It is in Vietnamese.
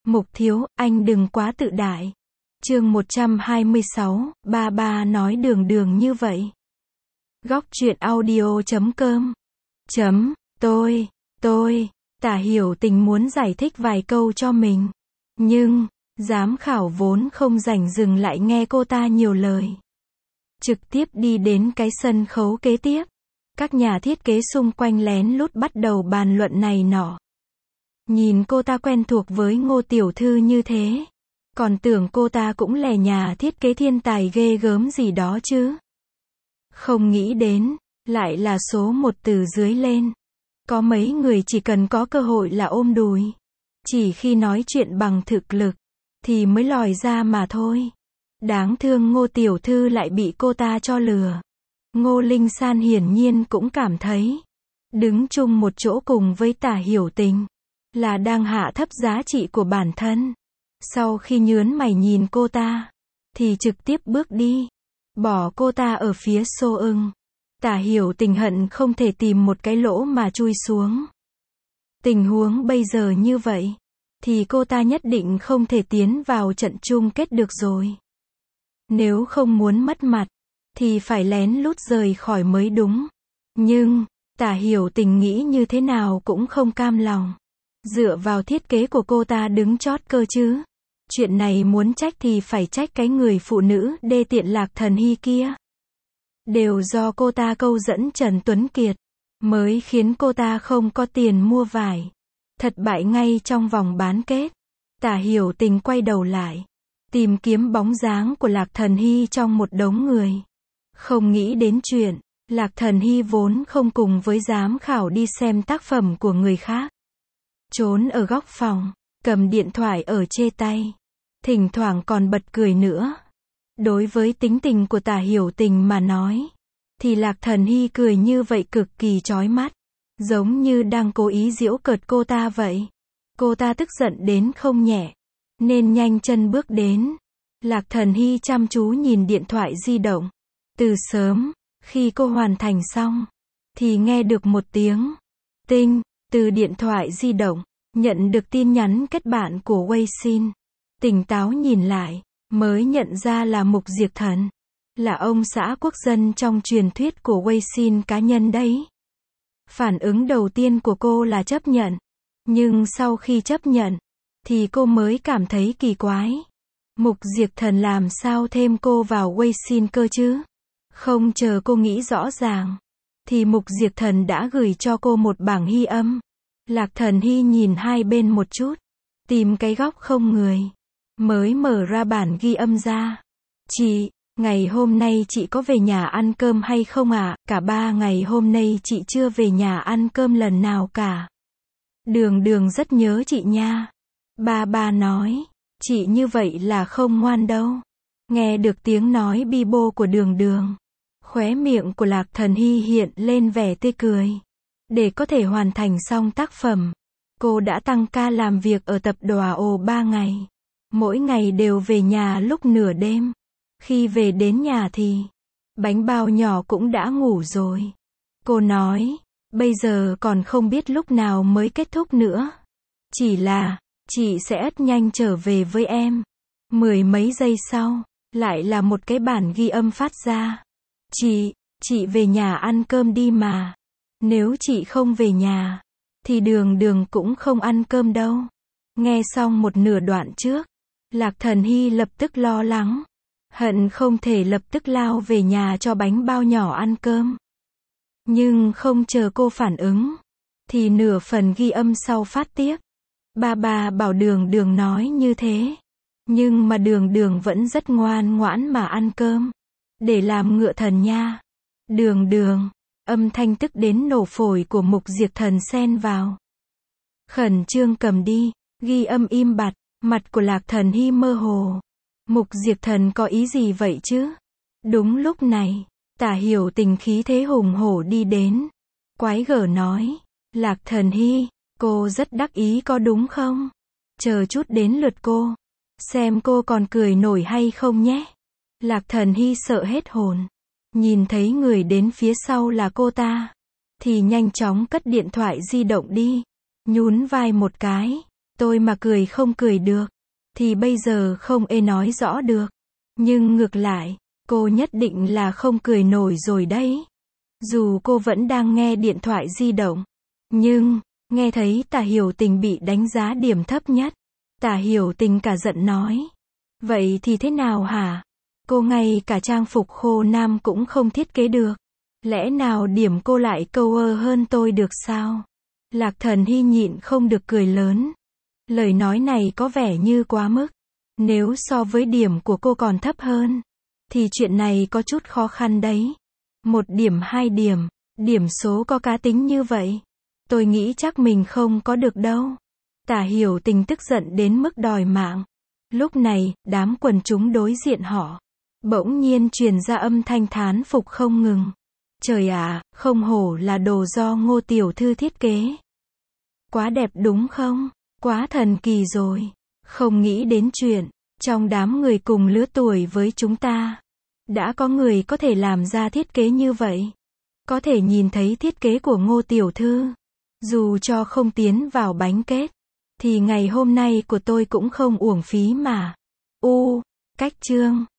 Mục thiếu, anh đừng quá tự đại. Chương 126, ba ba nói đường đường như vậy. Góc truyện audio.com Tôi, Tả Hiểu Tình muốn giải thích vài câu cho mình. Nhưng, giám khảo vốn không rảnh dừng lại nghe cô ta nhiều lời. Trực tiếp đi đến cái sân khấu kế tiếp. Các nhà thiết kế xung quanh lén lút bắt đầu bàn luận này nọ. Nhìn cô ta quen thuộc với Ngô tiểu thư như thế. Còn tưởng cô ta cũng là nhà thiết kế thiên tài ghê gớm gì đó chứ. Không nghĩ đến, lại là số một từ dưới lên. Có mấy người chỉ cần có cơ hội là ôm đùi. Chỉ khi nói chuyện bằng thực lực, thì mới lòi ra mà thôi. Đáng thương Ngô tiểu thư lại bị cô ta cho lừa. Ngô Linh San hiển nhiên cũng cảm thấy, đứng chung một chỗ cùng với Tả Hiểu Tình, là đang hạ thấp giá trị của bản thân. Sau khi nhớn mày nhìn cô ta, thì trực tiếp bước đi, bỏ cô ta ở phía xô ưng. Tả Hiểu Tình hận không thể tìm một cái lỗ mà chui xuống. Tình huống bây giờ như vậy, thì cô ta nhất định không thể tiến vào trận chung kết được rồi. Nếu không muốn mất mặt, thì phải lén lút rời khỏi mới đúng. Nhưng, Tả Hiểu Tình nghĩ như thế nào cũng không cam lòng. Dựa vào thiết kế của cô ta đứng chót cơ chứ. Chuyện này muốn trách thì phải trách cái người phụ nữ đê tiện Lạc Thần Hy kia. Đều do cô ta câu dẫn Trần Tuấn Kiệt, mới khiến cô ta không có tiền mua vải. Thất bại ngay trong vòng bán kết. Tả Hiểu Tình quay đầu lại, tìm kiếm bóng dáng của Lạc Thần Hy trong một đống người. Không nghĩ đến chuyện, Lạc Thần Hy vốn không cùng với giám khảo đi xem tác phẩm của người khác. Trốn ở góc phòng, cầm điện thoại ở trên tay. Thỉnh thoảng còn bật cười nữa. Đối với tính tình của Tả Hiểu Tình mà nói, thì Lạc Thần Hy cười như vậy cực kỳ chói mắt. Giống như đang cố ý giễu cợt cô ta vậy. Cô ta tức giận đến không nhẹ, nên nhanh chân bước đến. Lạc Thần Hy chăm chú nhìn điện thoại di động. Từ sớm, khi cô hoàn thành xong, thì nghe được một tiếng tinh từ điện thoại di động. Nhận được tin nhắn kết bạn của Wei Xin. Tỉnh táo nhìn lại, mới nhận ra là Mục Diệp Thần. Là ông xã quốc dân trong truyền thuyết của Wei Xin cá nhân đấy. Phản ứng đầu tiên của cô là chấp nhận. Nhưng sau khi chấp nhận, thì cô mới cảm thấy kỳ quái. Mục Diệp Thần làm sao thêm cô vào Wei Xin cơ chứ? Không chờ cô nghĩ rõ ràng, thì Mục Diệp Thần đã gửi cho cô một bảng ghi âm. Lạc Thần Hy nhìn hai bên một chút, tìm cái góc không người, mới mở ra bản ghi âm ra. Chị, ngày hôm nay chị có về nhà ăn cơm hay không ạ? Cả 3 ngày hôm nay chị chưa về nhà ăn cơm lần nào cả. Đường đường rất nhớ chị nha. Ba nói, chị như vậy là không ngoan đâu. Nghe được tiếng nói bi bô của đường đường, khóe miệng của Lạc Thần Hy hiện lên vẻ tươi cười. Để có thể hoàn thành xong tác phẩm, cô đã tăng ca làm việc ở tập đoàn 3 ngày. Mỗi ngày đều về nhà lúc nửa đêm. Khi về đến nhà thì, bánh bao nhỏ cũng đã ngủ rồi. Cô nói, bây giờ còn không biết lúc nào mới kết thúc nữa. Chỉ là, chị sẽ rất nhanh trở về với em. 10 mấy giây sau, lại là một cái bản ghi âm phát ra. Chị về nhà ăn cơm đi mà. Nếu chị không về nhà, thì đường đường cũng không ăn cơm đâu. Nghe xong một nửa đoạn trước, Lạc Thần Hy lập tức lo lắng. Hận không thể lập tức lao về nhà cho bánh bao nhỏ ăn cơm. Nhưng không chờ cô phản ứng, thì nửa phần ghi âm sau phát tiếp. Ba bảo đường đường nói như thế. Nhưng mà đường đường vẫn rất ngoan ngoãn mà ăn cơm. Để làm ngựa thần nha. Đường đường. Âm thanh tức đến nổ phổi của Mục Diệp Thần xen vào. Khẩn trương cầm đi, ghi âm im bặt, mặt của Lạc Thần Hy mơ hồ. Mục Diệp Thần có ý gì vậy chứ? Đúng lúc này, Tả Hiểu Tình khí thế hùng hổ đi đến. Quái gở nói, Lạc Thần Hy, cô rất đắc ý có đúng không? Chờ chút đến lượt cô, xem cô còn cười nổi hay không nhé. Lạc Thần Hy sợ hết hồn. Nhìn thấy người đến phía sau là cô ta, thì nhanh chóng cất điện thoại di động đi, nhún vai một cái, Tôi mà cười không cười được, thì bây giờ không nói rõ được. Nhưng ngược lại, cô nhất định là không cười nổi rồi đấy. Dù cô vẫn đang nghe điện thoại di động. Nhưng, nghe thấy Tả Hiểu Tình bị đánh giá điểm thấp nhất. Tả Hiểu Tình cả giận nói. Vậy thì thế nào hả? Cô ngay cả trang phục khô nam cũng không thiết kế được. Lẽ nào điểm cô lại câu ơ hơn tôi được sao? Lạc Thần Hy nhịn không được cười lớn. Lời nói này có vẻ như quá mức. Nếu so với điểm của cô còn thấp hơn, thì chuyện này có chút khó khăn đấy. 1 điểm 2 điểm, điểm số có cá tính như vậy. Tôi nghĩ chắc mình không có được đâu. Tả Hiểu Tình tức giận đến mức đòi mạng. Lúc này, đám quần chúng đối diện họ bỗng nhiên truyền ra âm thanh thán phục không ngừng. Trời ạ, không hổ là đồ do Ngô tiểu thư thiết kế. Quá đẹp đúng không? Quá thần kỳ rồi. Không nghĩ đến chuyện, trong đám người cùng lứa tuổi với chúng ta, đã có người có thể làm ra thiết kế như vậy. Có thể nhìn thấy thiết kế của Ngô tiểu thư. Dù cho không tiến vào bánh kết, thì ngày hôm nay của tôi cũng không uổng phí mà. Cách chương